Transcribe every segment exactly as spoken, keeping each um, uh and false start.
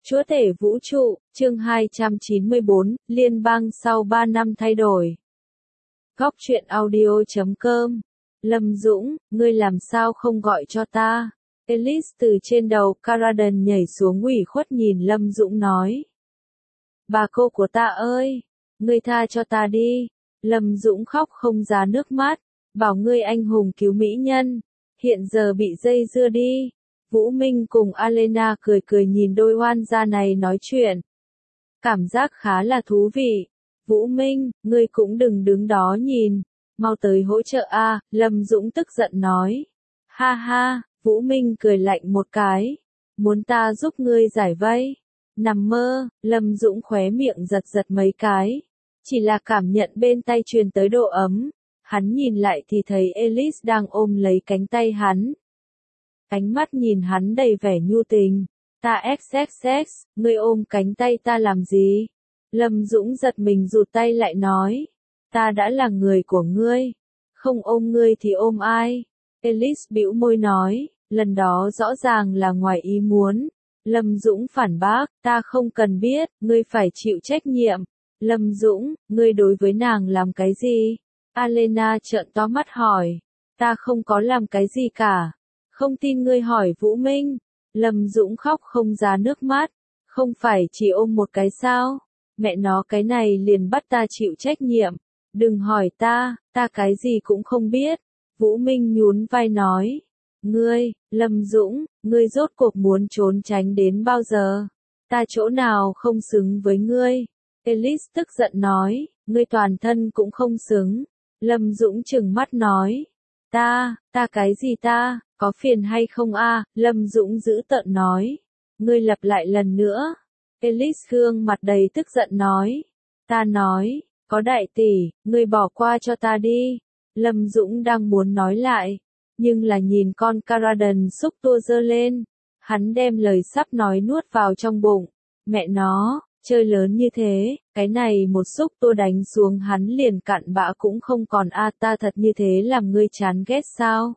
Chúa tể vũ trụ, chương hai trăm chín mươi bốn, Liên bang sau ba năm thay đổi. Góc truyện audio chấm com. Lâm Dũng, ngươi làm sao không gọi cho ta? Elise từ trên đầu Caradan nhảy xuống ủy khuất nhìn Lâm Dũng nói. Bà cô của ta ơi, ngươi tha cho ta đi. Lâm Dũng khóc không ra nước mắt, bảo ngươi anh hùng cứu mỹ nhân, hiện giờ bị dây dưa đi. Vũ Minh cùng Alena cười cười nhìn đôi oan gia này nói chuyện. Cảm giác khá là thú vị. Vũ Minh, ngươi cũng đừng đứng đó nhìn, mau tới hỗ trợ a, Lâm Dũng tức giận nói. Ha ha, Vũ Minh cười lạnh một cái. Muốn ta giúp ngươi giải vây? Nằm mơ, Lâm Dũng khóe miệng giật giật mấy cái. Chỉ là cảm nhận bên tay truyền tới độ ấm. Hắn nhìn lại thì thấy Elise đang ôm lấy cánh tay hắn. Ánh mắt nhìn hắn đầy vẻ nhu tình. Ta xxx, ngươi ôm cánh tay ta làm gì? Lâm Dũng giật mình rụt tay lại nói. Ta đã là người của ngươi. Không ôm ngươi thì ôm ai? Elise bĩu môi nói. Lần đó rõ ràng là ngoài ý muốn. Lâm Dũng phản bác. Ta không cần biết, ngươi phải chịu trách nhiệm. Lâm Dũng, ngươi đối với nàng làm cái gì? Alena trợn to mắt hỏi. Ta không có làm cái gì cả. Không tin ngươi hỏi Vũ Minh. Lâm Dũng khóc không ra nước mắt. Không phải chỉ ôm một cái sao? Mẹ nó cái này liền bắt ta chịu trách nhiệm. Đừng hỏi ta, ta cái gì cũng không biết. Vũ Minh nhún vai nói. Ngươi, Lâm Dũng, ngươi rốt cuộc muốn trốn tránh đến bao giờ? Ta chỗ nào không xứng với ngươi? Elise tức giận nói. Ngươi toàn thân cũng không xứng. Lâm Dũng trừng mắt nói. Ta, ta cái gì ta? Có phiền hay không a? Lâm Dũng giữ tợn nói. Ngươi lặp lại lần nữa. Elise gương mặt đầy tức giận nói. Ta nói, có đại tỷ, ngươi bỏ qua cho ta đi. Lâm Dũng đang muốn nói lại, nhưng là nhìn con Caradan xúc tua giơ lên. Hắn đem lời sắp nói nuốt vào trong bụng. Mẹ nó, chơi lớn như thế, cái này một xúc tua đánh xuống hắn liền cặn bã cũng không còn a, ta thật như thế làm ngươi chán ghét sao?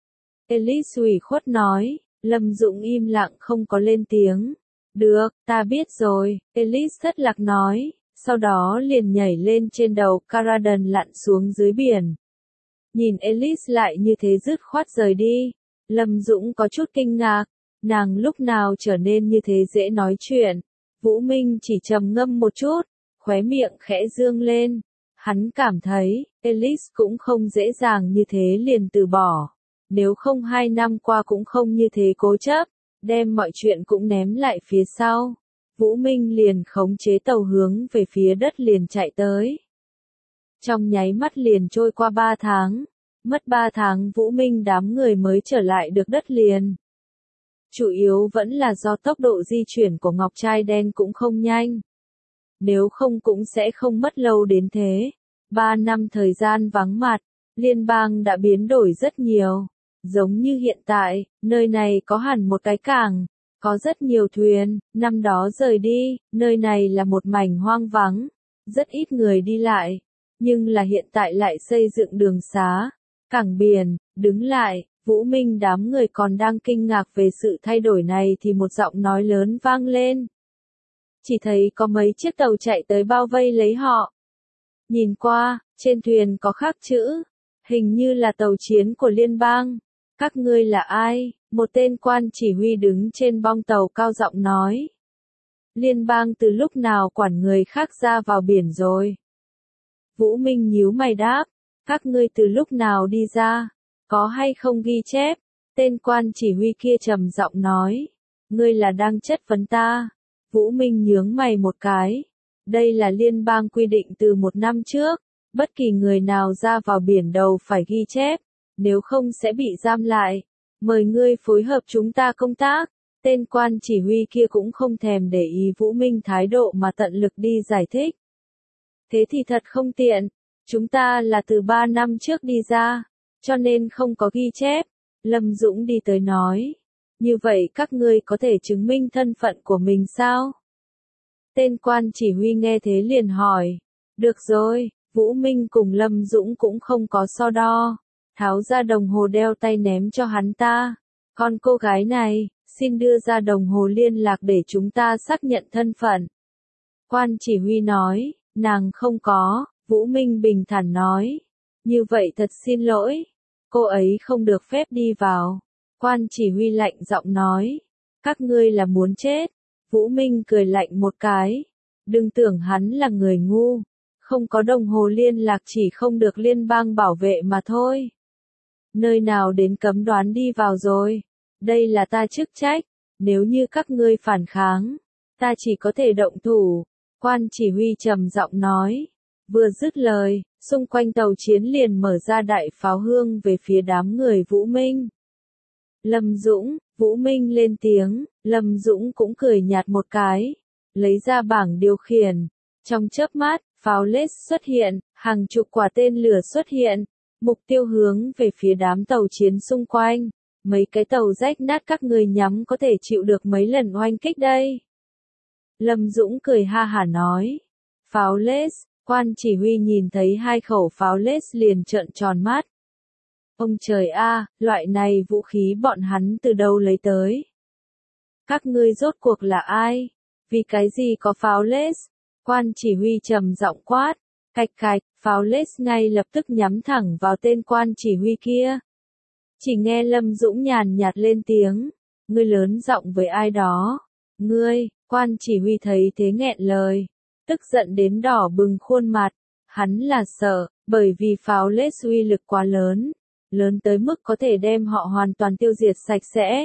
Elise ủy khuất nói. Lâm Dũng im lặng không có lên tiếng. Được, ta biết rồi, Elise thất lạc nói, sau đó liền nhảy lên trên đầu Caradan lặn xuống dưới biển. Nhìn Elise lại như thế dứt khoát rời đi, Lâm Dũng có chút kinh ngạc, nàng lúc nào trở nên như thế dễ nói chuyện. Vũ Minh chỉ trầm ngâm một chút, khóe miệng khẽ dương lên. Hắn cảm thấy, Elise cũng không dễ dàng như thế liền từ bỏ. Nếu không hai năm qua cũng không như thế cố chấp, đem mọi chuyện cũng ném lại phía sau. Vũ Minh liền khống chế tàu hướng về phía đất liền chạy tới. Trong nháy mắt liền trôi qua ba tháng. Mất ba tháng Vũ Minh đám người mới trở lại được đất liền. Chủ yếu vẫn là do tốc độ di chuyển của Ngọc Trai Đen cũng không nhanh. Nếu không cũng sẽ không mất lâu đến thế. Ba năm thời gian vắng mặt, liên bang đã biến đổi rất nhiều. Giống như hiện tại, nơi này có hẳn một cái cảng, có rất nhiều thuyền, năm đó rời đi, nơi này là một mảnh hoang vắng, rất ít người đi lại, nhưng là hiện tại lại xây dựng đường xá, cảng biển, đứng lại, Vũ Minh đám người còn đang kinh ngạc về sự thay đổi này thì một giọng nói lớn vang lên. Chỉ thấy có mấy chiếc tàu chạy tới bao vây lấy họ. Nhìn qua, trên thuyền có khắc chữ, hình như là tàu chiến của liên bang. Các ngươi là ai? Một tên quan chỉ huy đứng trên bong tàu cao giọng nói. Liên bang từ lúc nào quản người khác ra vào biển rồi? Vũ Minh nhíu mày đáp. Các ngươi từ lúc nào đi ra? Có hay không ghi chép? Tên quan chỉ huy kia trầm giọng nói. Ngươi là đang chất vấn ta. Vũ Minh nhướng mày một cái. Đây là liên bang quy định từ một năm trước. Bất kỳ người nào ra vào biển đầu phải ghi chép. Nếu không sẽ bị giam lại. Mời ngươi phối hợp chúng ta công tác. Tên quan chỉ huy kia cũng không thèm để ý Vũ Minh thái độ mà tận lực đi giải thích. Thế thì thật không tiện. Chúng ta là từ ba năm trước đi ra, cho nên không có ghi chép. Lâm Dũng đi tới nói. Như vậy các ngươi có thể chứng minh thân phận của mình sao? Tên quan chỉ huy nghe thế liền hỏi. Được rồi, Vũ Minh cùng Lâm Dũng cũng không có so đo. Tháo ra đồng hồ đeo tay ném cho hắn ta. Con cô gái này, xin đưa ra đồng hồ liên lạc để chúng ta xác nhận thân phận. Quan chỉ huy nói, nàng không có, Vũ Minh bình thản nói. Như vậy thật xin lỗi, cô ấy không được phép đi vào. Quan chỉ huy lạnh giọng nói, các ngươi là muốn chết. Vũ Minh cười lạnh một cái, đừng tưởng hắn là người ngu, không có đồng hồ liên lạc chỉ không được liên bang bảo vệ mà thôi. Nơi nào đến cấm đoán đi vào rồi, đây là ta chức trách, nếu như các ngươi phản kháng, ta chỉ có thể động thủ. Quan chỉ huy trầm giọng nói, vừa dứt lời, xung quanh tàu chiến liền mở ra đại pháo hương về phía đám người Vũ Minh. Lâm Dũng, Vũ Minh lên tiếng, Lâm Dũng cũng cười nhạt một cái, lấy ra bảng điều khiển. Trong chớp mắt, pháo lết xuất hiện, hàng chục quả tên lửa xuất hiện, mục tiêu hướng về phía đám tàu chiến xung quanh. Mấy cái tàu rách nát các người nhắm có thể chịu được mấy lần oanh kích đây. Lâm Dũng cười ha hả nói, pháo lết. Quan chỉ huy nhìn thấy hai khẩu pháo lết liền trợn tròn mắt. Ông trời a, loại này vũ khí bọn hắn từ đâu lấy tới? Các ngươi rốt cuộc là ai? Vì cái gì có pháo lết? Quan chỉ huy trầm giọng quát, cạch cạch, pháo lết ngay lập tức nhắm thẳng vào tên quan chỉ huy kia. Chỉ nghe Lâm Dũng nhàn nhạt lên tiếng, ngươi lớn giọng với ai đó? Ngươi, quan chỉ huy thấy thế nghẹn lời, tức giận đến đỏ bừng khuôn mặt. Hắn là sợ, bởi vì pháo lết uy lực quá lớn, lớn tới mức có thể đem họ hoàn toàn tiêu diệt sạch sẽ.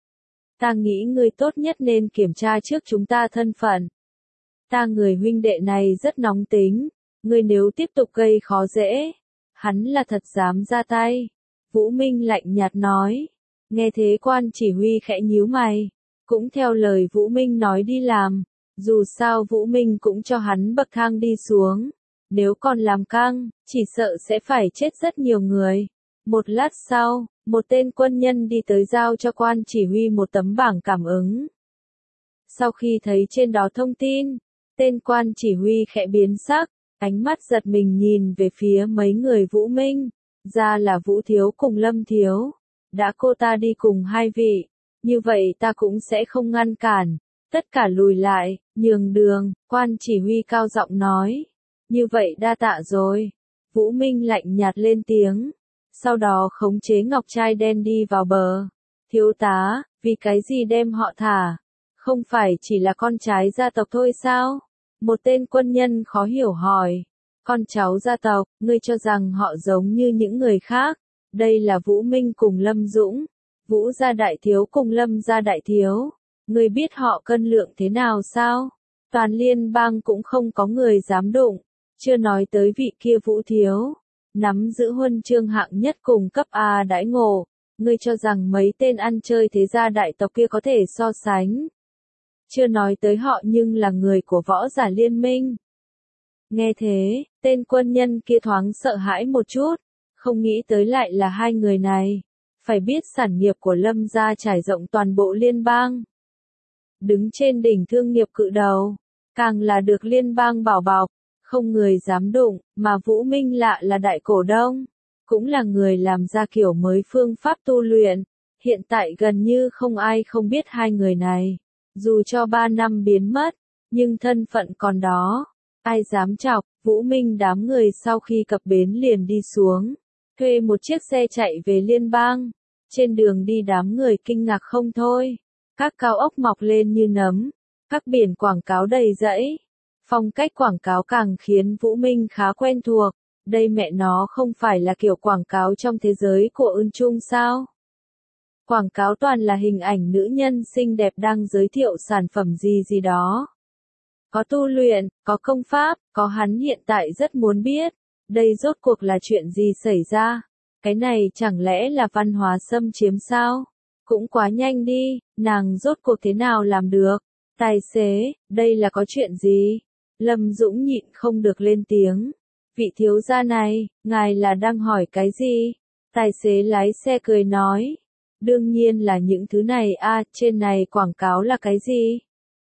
Ta nghĩ ngươi tốt nhất nên kiểm tra trước chúng ta thân phận. Ta người huynh đệ này rất nóng tính, ngươi nếu tiếp tục gây khó dễ, hắn là thật dám ra tay. Vũ Minh lạnh nhạt nói. Nghe thế quan chỉ huy khẽ nhíu mày, cũng theo lời Vũ Minh nói đi làm. Dù sao Vũ Minh cũng cho hắn bậc thang đi xuống, nếu còn làm căng, chỉ sợ sẽ phải chết rất nhiều người. Một lát sau, một tên quân nhân đi tới giao cho quan chỉ huy một tấm bảng cảm ứng. Sau khi thấy trên đó thông tin, tên quan chỉ huy khẽ biến sắc, ánh mắt giật mình nhìn về phía mấy người Vũ Minh, ra là Vũ Thiếu cùng Lâm Thiếu. Đã cô ta đi cùng hai vị, như vậy ta cũng sẽ không ngăn cản. Tất cả lùi lại, nhường đường, quan chỉ huy cao giọng nói. Như vậy đa tạ rồi. Vũ Minh lạnh nhạt lên tiếng. Sau đó khống chế ngọc trai đen đi vào bờ. Thiếu tá, vì cái gì đem họ thả? Không phải chỉ là con trái gia tộc thôi sao? Một tên quân nhân khó hiểu hỏi. Con cháu gia tộc, ngươi cho rằng họ giống như những người khác. Đây là Vũ Minh cùng Lâm Dũng. Vũ gia đại thiếu cùng Lâm gia đại thiếu. Ngươi biết họ cân lượng thế nào sao? Toàn liên bang cũng không có người dám đụng. Chưa nói tới vị kia Vũ Thiếu, nắm giữ huân chương hạng nhất cùng cấp A đãi ngộ. Ngươi cho rằng mấy tên ăn chơi thế gia đại tộc kia có thể so sánh. Chưa nói tới họ nhưng là người của võ giả liên minh. Nghe thế, tên quân nhân kia thoáng sợ hãi một chút, không nghĩ tới lại là hai người này. Phải biết sản nghiệp của Lâm gia trải rộng toàn bộ liên bang. Đứng trên đỉnh thương nghiệp cự đầu, càng là được liên bang bảo bọc, không người dám đụng, mà Vũ Minh lạ là đại cổ đông, cũng là người làm ra kiểu mới phương pháp tu luyện, hiện tại gần như không ai không biết hai người này, dù cho ba năm biến mất, nhưng thân phận còn đó, ai dám chọc. Vũ Minh đám người sau khi cập bến liền đi xuống, thuê một chiếc xe chạy về liên bang, trên đường đi đám người kinh ngạc không thôi. Các cao ốc mọc lên như nấm, các biển quảng cáo đầy rẫy. Phong cách quảng cáo càng khiến Vũ Minh khá quen thuộc, đây mẹ nó không phải là kiểu quảng cáo trong thế giới của Ưn Trung sao? Quảng cáo toàn là hình ảnh nữ nhân xinh đẹp đang giới thiệu sản phẩm gì gì đó. Có tu luyện, có công pháp, có hắn hiện tại rất muốn biết, đây rốt cuộc là chuyện gì xảy ra? Cái này chẳng lẽ là văn hóa xâm chiếm sao? Cũng quá nhanh đi, nàng rốt cuộc thế nào làm được? Tài xế, đây là có chuyện gì? Lâm Dũng nhịn không được lên tiếng. Vị thiếu gia này, ngài là đang hỏi cái gì? Tài xế lái xe cười nói. Đương nhiên là những thứ này a, à, trên này quảng cáo là cái gì?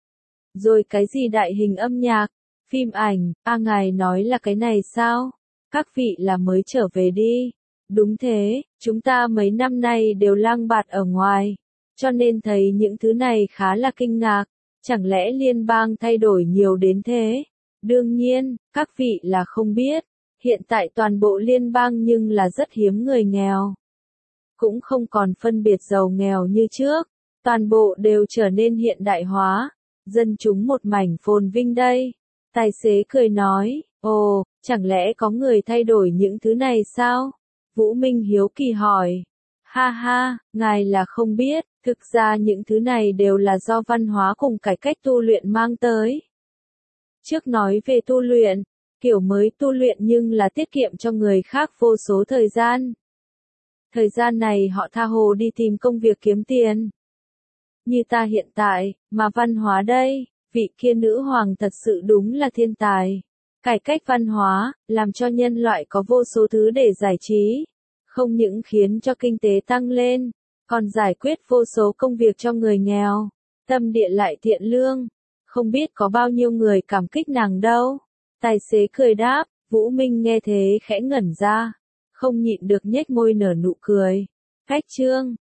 Rồi cái gì đại hình âm nhạc, phim ảnh, a à, ngài nói là cái này sao? Các vị là mới trở về đi. Đúng thế, chúng ta mấy năm nay đều lang bạt ở ngoài. cho nên thấy những thứ này khá là kinh ngạc. Chẳng lẽ liên bang thay đổi nhiều đến thế? Đương nhiên, các vị là không biết, hiện tại toàn bộ liên bang nhưng là rất hiếm người nghèo. Cũng không còn phân biệt giàu nghèo như trước, toàn bộ đều trở nên hiện đại hóa, dân chúng một mảnh phồn vinh đây. Tài xế cười nói, ồ, chẳng lẽ có người thay đổi những thứ này sao? Vũ Minh hiếu kỳ hỏi. Ha ha, ngài là không biết, thực ra những thứ này đều là do văn hóa cùng cải cách tu luyện mang tới. Trước nói về tu luyện, kiểu mới tu luyện nhưng là tiết kiệm cho người khác vô số thời gian. Thời gian này họ tha hồ đi tìm công việc kiếm tiền. Như ta hiện tại, mà văn hóa đây, vị kia nữ hoàng thật sự đúng là thiên tài. Cải cách văn hóa, làm cho nhân loại có vô số thứ để giải trí. Không những khiến cho kinh tế tăng lên, còn giải quyết vô số công việc cho người nghèo. Tâm địa lại thiện lương, không biết có bao nhiêu người cảm kích nàng đâu. Tài xế cười đáp, Vũ Minh nghe thế khẽ ngẩn ra, không nhịn được nhếch môi nở nụ cười. Cách chương